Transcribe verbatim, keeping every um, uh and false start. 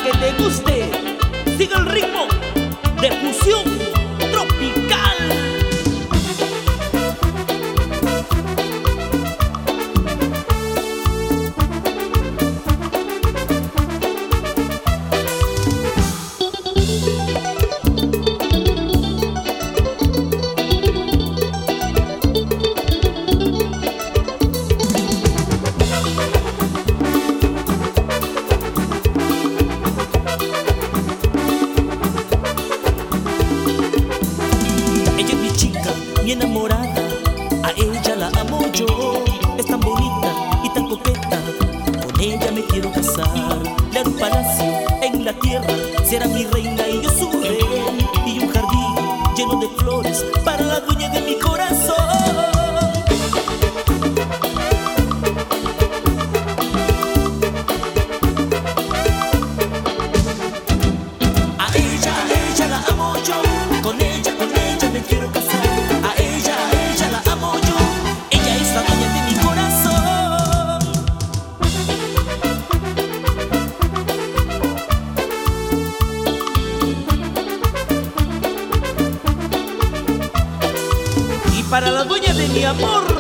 que te guste. Sigue el ritmo de fusión tropical. Mi enamorada, a ella la amo yo. Es tan bonita y tan coqueta, con ella me quiero casar. Le haré un palacio en la tierra, será mi reina y yo su rey. Y un jardín lleno de flores para la dueña de mi corazón. Para la dueña de mi amor,